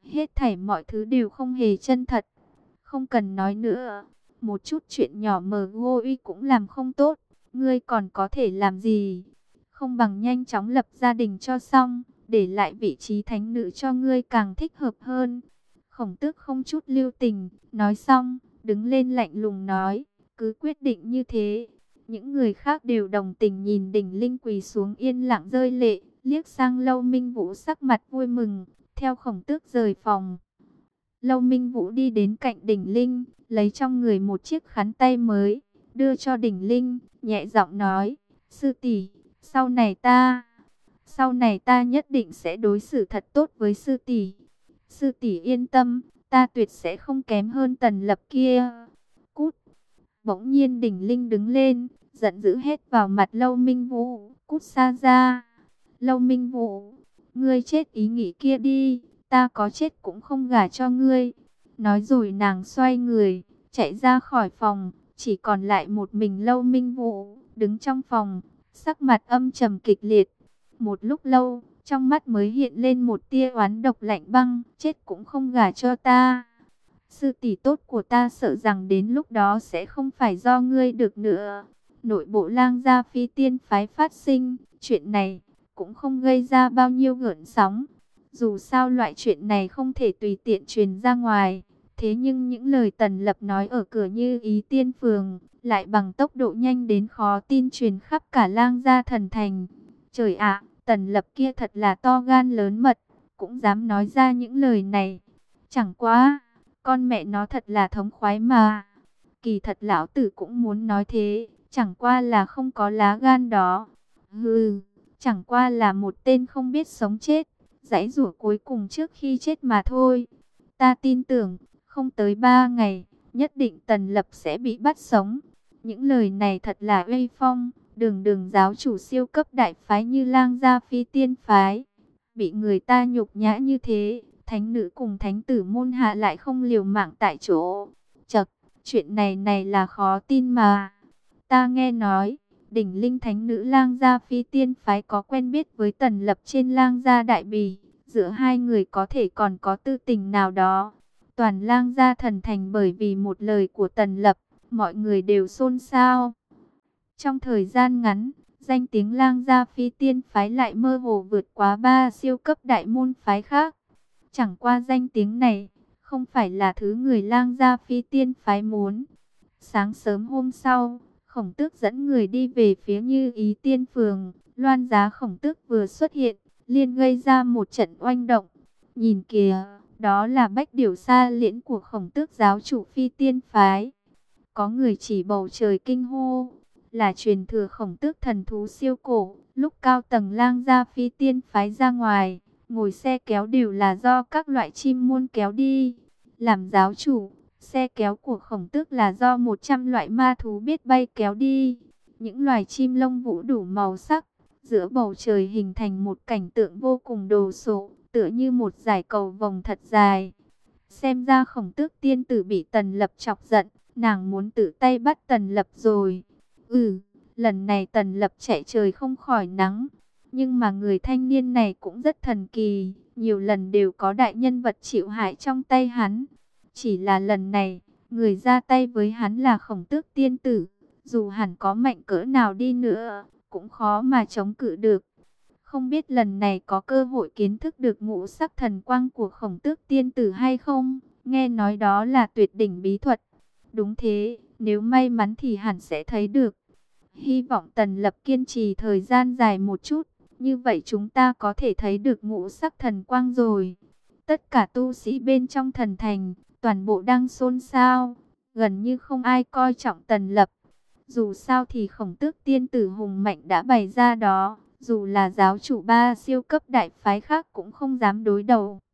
A: Hết thảy mọi thứ đều không hề chân thật. Không cần nói nữa. Một chút chuyện nhỏ mờ ngô uy cũng làm không tốt. Ngươi còn có thể làm gì? Không bằng nhanh chóng lập gia đình cho xong. Để lại vị trí thánh nữ cho ngươi càng thích hợp hơn. Khổng Tước không chút lưu tình. Nói xong, đứng lên lạnh lùng nói. Cứ quyết định như thế. Những người khác đều đồng tình nhìn đỉnh Linh quỳ xuống yên lặng rơi lệ. Liếc sang Lâu Minh Vũ sắc mặt vui mừng. Theo Khổng Tước rời phòng. Lâu Minh Vũ đi đến cạnh đỉnh Linh, lấy trong người một chiếc khăn tay mới, đưa cho đỉnh Linh, nhẹ giọng nói, sư tỷ, sau này ta, sau này ta nhất định sẽ đối xử thật tốt với sư tỷ. Sư tỷ yên tâm, ta tuyệt sẽ không kém hơn Tần Lập kia. Cút! Bỗng nhiên đỉnh Linh đứng lên, giận dữ hết vào mặt Lâu Minh Vũ, cút xa ra. Lâu Minh Vũ, ngươi chết ý nghĩ kia đi. Ta có chết cũng không gả cho ngươi. Nói rồi nàng xoay người, chạy ra khỏi phòng. Chỉ còn lại một mình Lâu Minh Vũ, đứng trong phòng, sắc mặt âm trầm kịch liệt. Một lúc lâu, trong mắt mới hiện lên một tia oán độc lạnh băng. Chết cũng không gả cho ta. Sư tỷ tốt của ta sợ rằng đến lúc đó sẽ không phải do ngươi được nữa. Nội bộ Lang Gia Phi Tiên phái phát sinh, chuyện này cũng không gây ra bao nhiêu gợn sóng. Dù sao loại chuyện này không thể tùy tiện truyền ra ngoài. Thế nhưng những lời Tần Lập nói ở cửa Như Ý Tiên Phường lại bằng tốc độ nhanh đến khó tin truyền khắp cả Lang Gia Thần Thành. Trời ạ, Tần Lập kia thật là to gan lớn mật, cũng dám nói ra những lời này. Chẳng quá, con mẹ nó thật là thống khoái mà. Kỳ thật lão tử cũng muốn nói thế, chẳng qua là không có lá gan đó. Hừ, chẳng qua là một tên không biết sống chết, giãy giụa cuối cùng trước khi chết mà thôi. Ta tin tưởng, không tới ba ngày, nhất định Tần Lập sẽ bị bắt sống. Những lời này thật là uy phong, đường đường giáo chủ siêu cấp đại phái như Lang Gia Phi Tiên phái. Bị người ta nhục nhã như thế, thánh nữ cùng thánh tử môn hạ lại không liều mạng tại chỗ. Chật, chuyện này này là khó tin mà. Ta nghe nói, đỉnh Linh thánh nữ Lang Gia Phi Tiên phái có quen biết với Tần Lập trên Lang Gia Đại Bỉ. Giữa hai người có thể còn có tư tình nào đó. Toàn Lang Gia Thần Thành bởi vì một lời của Tần Lập, mọi người đều xôn xao. Trong thời gian ngắn, danh tiếng Lang Gia Phi Tiên phái lại mơ hồ vượt quá ba siêu cấp đại môn phái khác. Chẳng qua danh tiếng này, không phải là thứ người Lang Gia Phi Tiên phái muốn. Sáng sớm hôm sau, Khổng Tước dẫn người đi về phía Như Ý Tiên Phường. Loan giá Khổng Tước vừa xuất hiện, liền gây ra một trận oanh động. Nhìn kìa, đó là bách điểu sa liễn của Khổng Tước giáo chủ Phi Tiên phái. Có người chỉ bầu trời kinh hô, là truyền thừa Khổng Tước thần thú siêu cổ. Lúc cao tầng Lang Gia Phi Tiên phái ra ngoài, ngồi xe kéo đều là do các loại chim muôn kéo đi. Làm giáo chủ, xe kéo của Khổng Tước là do một trăm loại ma thú biết bay kéo đi. Những loài chim lông vũ đủ màu sắc, giữa bầu trời hình thành một cảnh tượng vô cùng đồ sộ, tựa như một dải cầu vồng thật dài. Xem ra Khổng Tước tiên tử bị Tần Lập chọc giận, nàng muốn tự tay bắt Tần Lập rồi. Ừ, lần này Tần Lập chạy trời không khỏi nắng. Nhưng mà người thanh niên này cũng rất thần kỳ, nhiều lần đều có đại nhân vật chịu hại trong tay hắn. Chỉ là lần này, người ra tay với hắn là Khổng Tước tiên tử, dù hẳn có mạnh cỡ nào đi nữa, cũng khó mà chống cự được. Không biết lần này có cơ hội kiến thức được ngũ sắc thần quang của Khổng Tước tiên tử hay không? Nghe nói đó là tuyệt đỉnh bí thuật. Đúng thế, nếu may mắn thì hẳn sẽ thấy được. Hy vọng Tần Lập kiên trì thời gian dài một chút, như vậy chúng ta có thể thấy được ngũ sắc thần quang rồi. Tất cả tu sĩ bên trong thần thành, toàn bộ đang xôn xao, gần như không ai coi trọng Tần Lập. Dù sao thì Khổng Tước tiên tử hùng mạnh đã bày ra đó, dù là giáo chủ ba siêu cấp đại phái khác cũng không dám đối đầu.